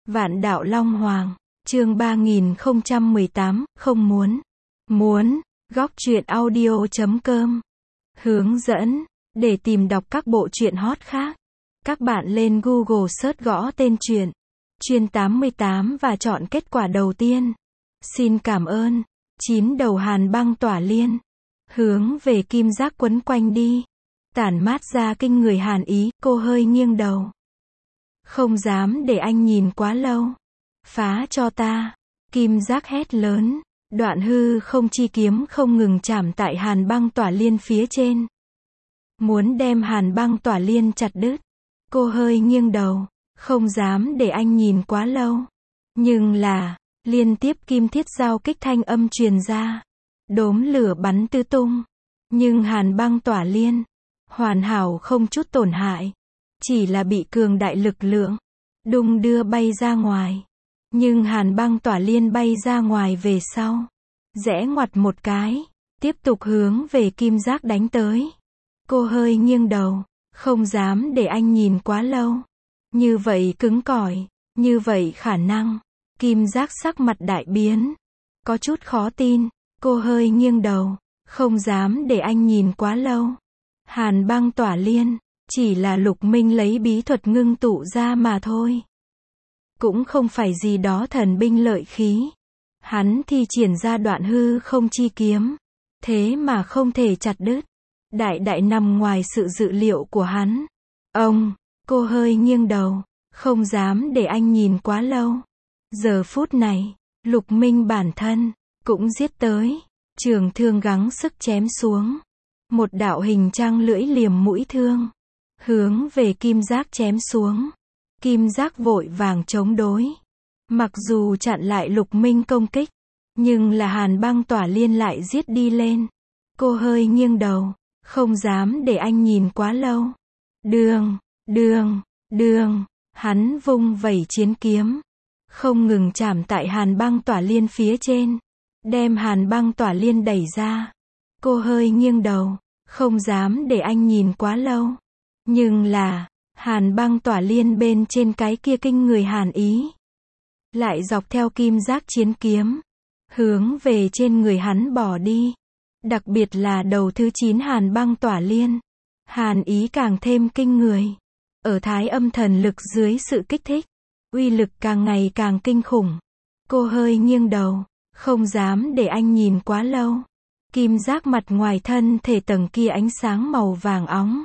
Vạn đạo Long Hoàng, chương 3018, không muốn. Muốn, góc truyện audio.com. Hướng dẫn, để tìm đọc các bộ truyện hot khác. Các bạn lên Google search gõ tên truyện, Truyện 88 và chọn kết quả đầu tiên. Xin cảm ơn. 9 đầu hàn băng tỏa liên. Hướng về kim giác quấn quanh đi. Tản mát ra kinh người hàn ý, cô hơi nghiêng đầu. Không dám để anh nhìn quá lâu. Phá cho ta. Kim giác hét lớn. Đoạn hư không chi kiếm không ngừng chạm tại hàn băng tỏa liên phía trên. Muốn đem hàn băng tỏa liên chặt đứt. Cô hơi nghiêng đầu. Không dám để anh nhìn quá lâu. Nhưng là, liên tiếp kim thiết giao kích thanh âm truyền ra. Đốm lửa bắn tứ tung. Nhưng hàn băng tỏa liên, hoàn hảo không chút tổn hại. Chỉ là bị cường đại lực lượng đung đưa bay ra ngoài. Nhưng hàn băng tỏa liên bay ra ngoài về sau, rẽ ngoặt một cái, tiếp tục hướng về kim giác đánh tới. Cô hơi nghiêng đầu, không dám để anh nhìn quá lâu. Như vậy cứng cỏi, như vậy khả năng. Kim giác sắc mặt đại biến, có chút khó tin. Cô hơi nghiêng đầu, không dám để anh nhìn quá lâu. Hàn băng tỏa liên, chỉ là Lục Minh lấy bí thuật ngưng tụ ra mà thôi. Cũng không phải gì đó thần binh lợi khí. Hắn thi triển ra đoạn hư không chi kiếm. Thế mà không thể chặt đứt. Đại nằm ngoài sự dự liệu của hắn. Cô hơi nghiêng đầu, không dám để anh nhìn quá lâu. Giờ phút này, Lục Minh bản thân cũng giết tới. Trường thương gắng sức chém xuống. Một đạo hình trăng lưỡi liềm mũi thương, hướng về kim giác chém xuống. Kim giác vội vàng chống đối. Mặc dù chặn lại Lục Minh công kích, nhưng là hàn băng tỏa liên lại giết đi lên. Cô hơi nghiêng đầu, không dám để anh nhìn quá lâu. Đường, hắn vung vẩy chiến kiếm, không ngừng chạm tại hàn băng tỏa liên phía trên. Đem hàn băng tỏa liên đẩy ra. Cô hơi nghiêng đầu, không dám để anh nhìn quá lâu. Nhưng là, hàn băng tỏa liên bên trên cái kia kinh người hàn ý. Lại dọc theo kim giác chiến kiếm, hướng về trên người hắn bỏ đi. Đặc biệt là đầu thứ 9 hàn băng tỏa liên. Hàn ý càng thêm kinh người. Ở thái âm thần lực dưới sự kích thích, uy lực càng ngày càng kinh khủng. Cô hơi nghiêng đầu, không dám để anh nhìn quá lâu. Kim giác mặt ngoài thân thể tầng kia ánh sáng màu vàng óng,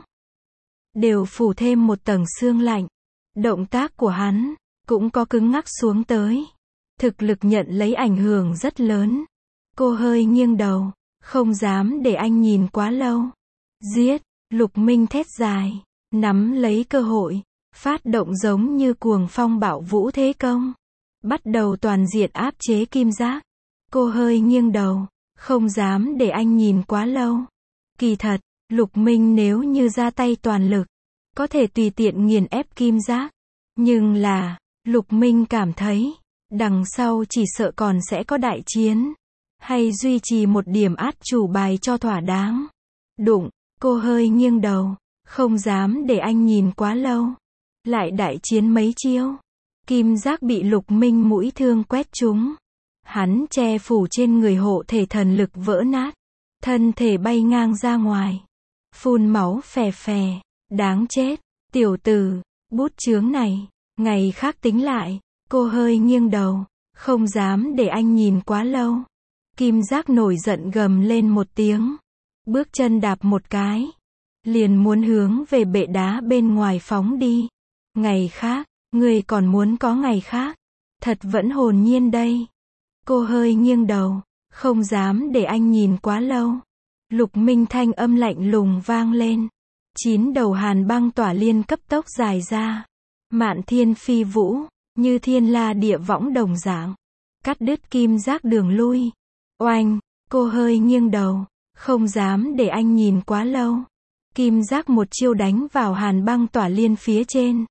đều phủ thêm một tầng sương lạnh. Động tác của hắn cũng có cứng ngắc xuống tới. Thực lực nhận lấy ảnh hưởng rất lớn. Cô hơi nghiêng đầu, không dám để anh nhìn quá lâu. Giết! Lục Minh thét dài, nắm lấy cơ hội, phát động giống như cuồng phong bạo vũ thế công. Bắt đầu toàn diện áp chế kim giác. Cô hơi nghiêng đầu, không dám để anh nhìn quá lâu. Kỳ thật, Lục Minh nếu như ra tay toàn lực, có thể tùy tiện nghiền ép kim giác. Nhưng là, Lục Minh cảm thấy, đằng sau chỉ sợ còn sẽ có đại chiến. Hay duy trì một điểm át chủ bài cho thỏa đáng. Cô hơi nghiêng đầu, không dám để anh nhìn quá lâu. Lại đại chiến mấy chiêu. Kim giác bị Lục Minh mũi thương quét trúng. Hắn che phủ trên người hộ thể thần lực vỡ nát. Thân thể bay ngang ra ngoài. Phun máu phè phè. Đáng chết. Tiểu tử, bút chướng này. Ngày khác tính lại. Cô hơi nghiêng đầu. Không dám để anh nhìn quá lâu. Kim giác nổi giận gầm lên một tiếng. Bước chân đạp một cái. Liền muốn hướng về bệ đá bên ngoài phóng đi. Ngày khác, người còn muốn có ngày khác. Thật vẫn hồn nhiên đây. Cô hơi nghiêng đầu, không dám để anh nhìn quá lâu. Lục Minh thanh âm lạnh lùng vang lên. 9 đầu hàn băng tỏa liên cấp tốc dài ra. Mạn thiên phi vũ, như thiên la địa võng đồng dạng. Cắt đứt kim giác đường lui. Oanh! Cô hơi nghiêng đầu, không dám để anh nhìn quá lâu. Kim giác một chiêu đánh vào hàn băng tỏa liên phía trên.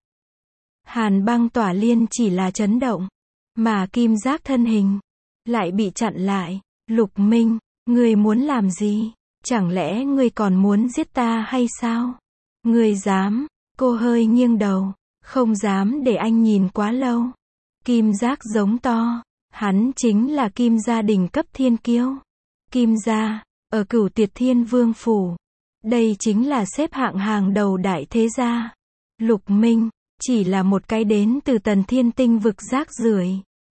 Hàn băng tỏa liên chỉ là chấn động, mà kim giác thân hình lại bị chặn lại. Lục Minh, ngươi muốn làm gì? Chẳng lẽ ngươi còn muốn giết ta hay sao? Ngươi dám? Cô hơi nghiêng đầu, không dám để anh nhìn quá lâu. Kim Giác giống to, hắn chính là Kim gia đỉnh cấp thiên kiêu. Kim gia, ở Cửu Tuyệt Thiên Vương phủ. Đây chính là xếp hạng hàng đầu đại thế gia. Lục Minh, chỉ là một cái đến từ Tần Thiên Tinh vực rác rưởi.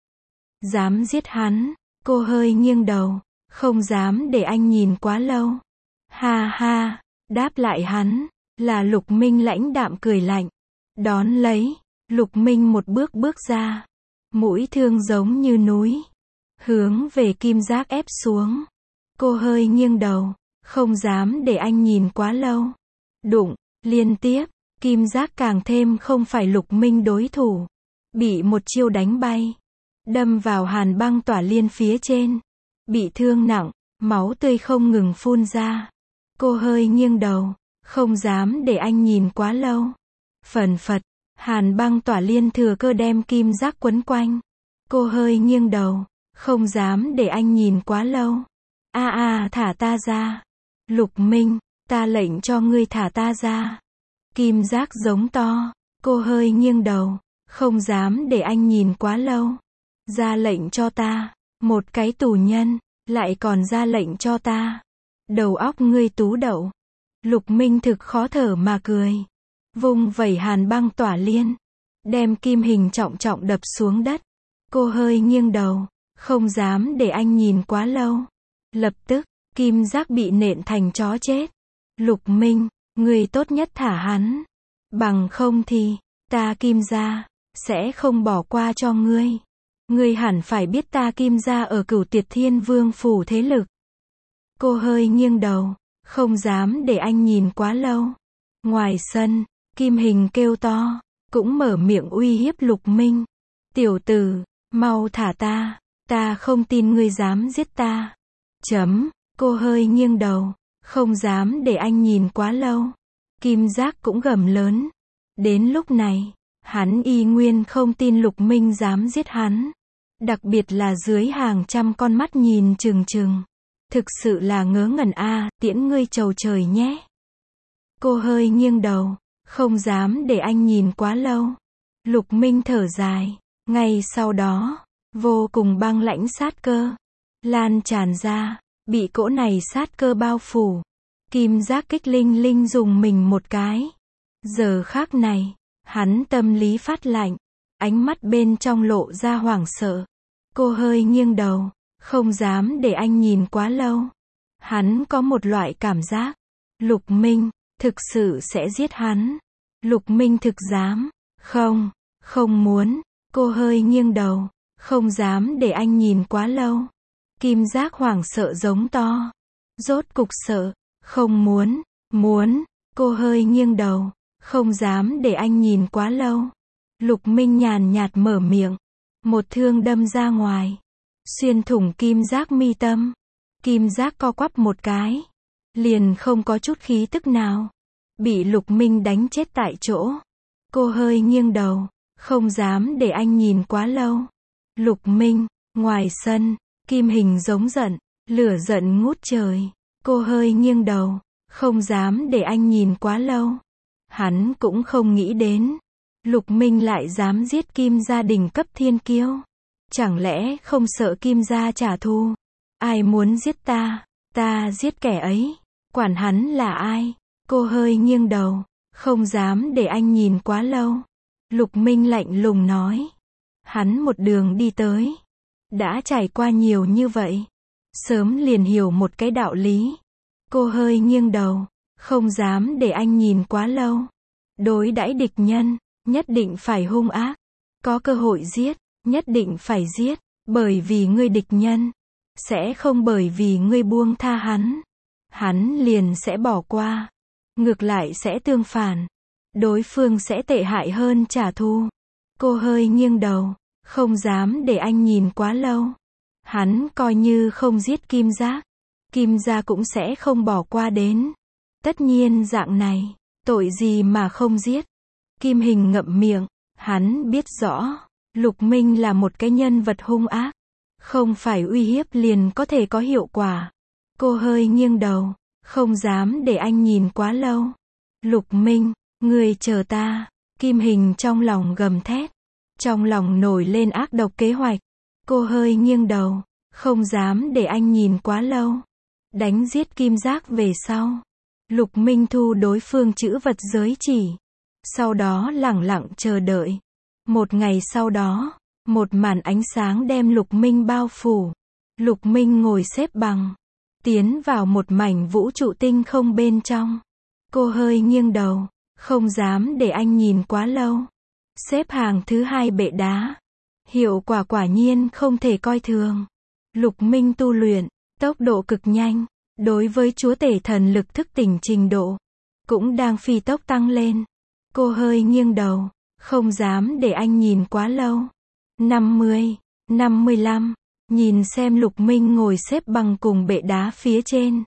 Dám giết hắn, cô hơi nghiêng đầu, không dám để anh nhìn quá lâu. Ha ha, đáp lại hắn, là Lục Minh lãnh đạm cười lạnh. Đón lấy, Lục Minh một bước bước ra. Mũi thương giống như núi. Hướng về Kim Giác ép xuống. Cô hơi nghiêng đầu, không dám để anh nhìn quá lâu. Đụng, liên tiếp, Kim Giác càng thêm không phải Lục Minh đối thủ. Bị một chiêu đánh bay. Đâm vào hàn băng tỏa liên phía trên. Bị thương nặng, máu tươi không ngừng phun ra. Cô hơi nghiêng đầu, không dám để anh nhìn quá lâu. Phần phật, hàn băng tỏa liên thừa cơ đem Kim Giác quấn quanh. Cô hơi nghiêng đầu, không dám để anh nhìn quá lâu. Thả ta ra. Lục Minh, ta lệnh cho ngươi thả ta ra. Kim Giác giống to, cô hơi nghiêng đầu, không dám để anh nhìn quá lâu. Ra lệnh cho ta, một cái tù nhân, lại còn ra lệnh cho ta. Đầu óc ngươi tú đậu. Lục Minh thực khó thở mà cười. Vung vẩy hàn băng tỏa liên, đem Kim Hình trọng trọng đập xuống đất. Cô hơi nghiêng đầu, không dám để anh nhìn quá lâu. Lập tức, Kim Giác bị nện thành chó chết. Lục Minh, ngươi tốt nhất thả hắn. Bằng không thì, ta Kim gia, sẽ không bỏ qua cho ngươi. Ngươi hẳn phải biết ta Kim gia ở Cửu Tuyệt Thiên Vương phủ thế lực. Cô hơi nghiêng đầu, không dám để anh nhìn quá lâu. Ngoài sân, Kim Hình kêu to, cũng mở miệng uy hiếp Lục Minh. Tiểu tử, mau thả ta không tin ngươi dám giết ta. Cô hơi nghiêng đầu, không dám để anh nhìn quá lâu. Kim Giác cũng gầm lớn. Đến lúc này, hắn y nguyên không tin Lục Minh dám giết hắn. Đặc biệt là dưới hàng trăm con mắt nhìn trừng trừng. Thực sự là ngớ ngẩn tiễn ngươi chầu trời nhé. Cô hơi nghiêng đầu, không dám để anh nhìn quá lâu. Lục Minh thở dài. Ngay sau đó, vô cùng băng lãnh sát cơ lan tràn ra, bị cỗ này sát cơ bao phủ. Kim Giác kích linh linh dùng mình một cái. Giờ khắc này, hắn tâm lý phát lạnh, ánh mắt bên trong lộ ra hoảng sợ. Cô hơi nghiêng đầu, không dám để anh nhìn quá lâu. Hắn có một loại cảm giác, Lục Minh thực sự sẽ giết hắn. Lục Minh thực dám, không muốn. Cô hơi nghiêng đầu, không dám để anh nhìn quá lâu. Kim Giác hoảng sợ giống to. Rốt cục sợ, không muốn. Cô hơi nghiêng đầu, không dám để anh nhìn quá lâu. Lục Minh nhàn nhạt mở miệng. Một thương đâm ra ngoài, xuyên thủng Kim Giác mi tâm. Kim Giác co quắp một cái, liền không có chút khí tức nào. Bị Lục Minh đánh chết tại chỗ. Cô hơi nghiêng đầu, không dám để anh nhìn quá lâu. Lục Minh, ngoài sân, Kim Hình giống giận, lửa giận ngút trời. Cô hơi nghiêng đầu, không dám để anh nhìn quá lâu. Hắn cũng không nghĩ đến, Lục Minh lại dám giết Kim gia đình cấp thiên kiêu. Chẳng lẽ không sợ Kim gia trả thù? Ai muốn giết ta giết kẻ ấy. Quản hắn là ai? Cô hơi nghiêng đầu, không dám để anh nhìn quá lâu. Lục Minh lạnh lùng nói. Hắn một đường đi tới, đã trải qua nhiều như vậy, sớm liền hiểu một cái đạo lý. Cô hơi nghiêng đầu, không dám để anh nhìn quá lâu. Đối đãi địch nhân, nhất định phải hung ác. Có cơ hội giết, nhất định phải giết. Bởi vì ngươi địch nhân, sẽ không bởi vì ngươi buông tha hắn liền sẽ bỏ qua. Ngược lại sẽ tương phản. Đối phương sẽ tệ hại hơn trả thù. Cô hơi nghiêng đầu, không dám để anh nhìn quá lâu. Hắn coi như không giết Kim Giác, Kim gia cũng sẽ không bỏ qua đến. Tất nhiên dạng này, tội gì mà không giết. Kim Hình ngậm miệng, hắn biết rõ, Lục Minh là một cái nhân vật hung ác. Không phải uy hiếp liền có thể có hiệu quả. Cô hơi nghiêng đầu, không dám để anh nhìn quá lâu. Lục Minh, ngươi chờ ta. Kim Hình trong lòng gầm thét. Trong lòng nổi lên ác độc kế hoạch. Cô hơi nghiêng đầu, không dám để anh nhìn quá lâu. Đánh giết Kim Giác về sau, Lục Minh thu đối phương chữ vật giới chỉ. Sau đó lẳng lặng chờ đợi. Một ngày sau đó, một màn ánh sáng đem Lục Minh bao phủ. Lục Minh ngồi xếp bằng, tiến vào một mảnh vũ trụ tinh không bên trong. Cô hơi nghiêng đầu, không dám để anh nhìn quá lâu. Xếp hàng thứ 2 bệ đá. Hiệu quả quả nhiên không thể coi thường. Lục Minh tu luyện, tốc độ cực nhanh. Đối với chúa tể thần lực thức tỉnh trình độ, cũng đang phi tốc tăng lên. Cô hơi nghiêng đầu, không dám để anh nhìn quá lâu. 50, 55, nhìn xem Lục Minh ngồi xếp bằng cùng bệ đá phía trên.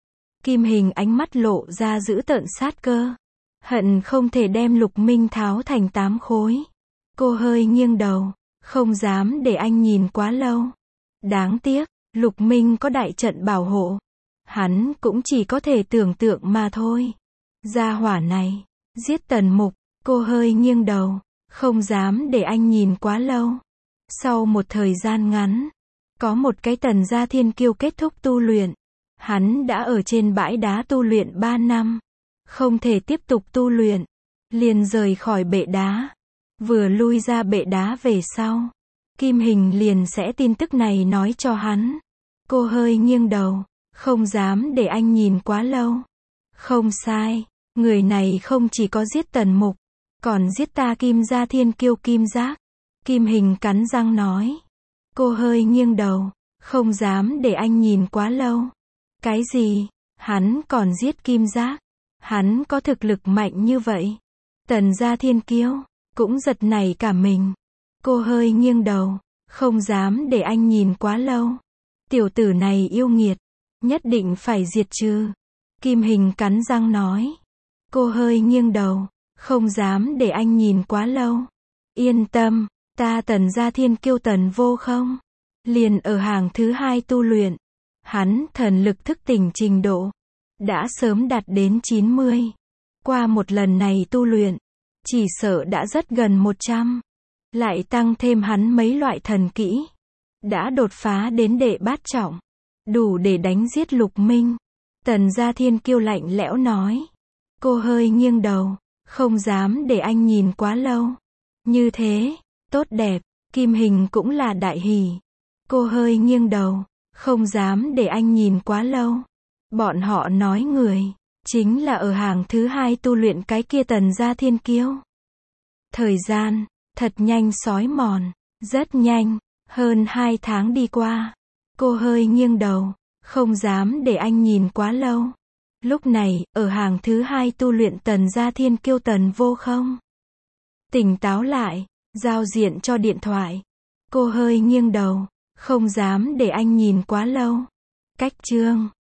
Kim Hình ánh mắt lộ ra dữ tợn sát cơ. Hận không thể đem Lục Minh tháo thành 8 khối. Cô hơi nghiêng đầu, không dám để anh nhìn quá lâu. Đáng tiếc, Lục Minh có đại trận bảo hộ. Hắn cũng chỉ có thể tưởng tượng mà thôi. Gia hỏa này, giết Tần Mục, cô hơi nghiêng đầu, không dám để anh nhìn quá lâu. Sau một thời gian ngắn, có một cái Tần gia thiên kiêu kết thúc tu luyện. Hắn đã ở trên bãi đá tu luyện 3 năm. Không thể tiếp tục tu luyện. Liền rời khỏi bệ đá. Vừa lui ra bệ đá về sau, Kim Hình liền sẽ tin tức này nói cho hắn. Cô hơi nghiêng đầu, không dám để anh nhìn quá lâu. Không sai, người này không chỉ có giết Tần Mục, còn giết ta Kim gia thiên kiêu Kim Giác. Kim Hình cắn răng nói. Cô hơi nghiêng đầu, không dám để anh nhìn quá lâu. Cái gì? Hắn còn giết Kim Giác? Hắn có thực lực mạnh như vậy? Tần gia thiên kiêu cũng giật nảy cả mình. Cô hơi nghiêng đầu, không dám để anh nhìn quá lâu. Tiểu tử này yêu nghiệt, nhất định phải diệt trừ. Kim Hình cắn răng nói. Cô hơi nghiêng đầu, không dám để anh nhìn quá lâu. Yên tâm, ta Tần gia thiên kiêu Tần Vô Không, liền ở hàng thứ 2 tu luyện. Hắn thần lực thức tỉnh trình độ đã sớm đạt đến 90. Qua một lần này tu luyện, chỉ sợ đã rất gần 100. Lại tăng thêm hắn mấy loại thần kỹ, đã đột phá đến đệ bát trọng, đủ để đánh giết Lục Minh. Tần gia thiên kiêu lạnh lẽo nói. Cô hơi nghiêng đầu, không dám để anh nhìn quá lâu. Như thế, tốt đẹp. Kim Hình cũng là đại hỉ. Cô hơi nghiêng đầu, không dám để anh nhìn quá lâu. Bọn họ nói người, chính là ở hàng thứ 2 tu luyện cái kia Tần gia thiên kiêu. Thời gian, thật nhanh sói mòn, rất nhanh, hơn 2 tháng đi qua. Cô hơi nghiêng đầu, không dám để anh nhìn quá lâu. Lúc này, ở hàng thứ 2 tu luyện Tần gia thiên kiêu Tần Vô Không. Tỉnh táo lại, giao diện cho điện thoại. Cô hơi nghiêng đầu, không dám để anh nhìn quá lâu. Cách chương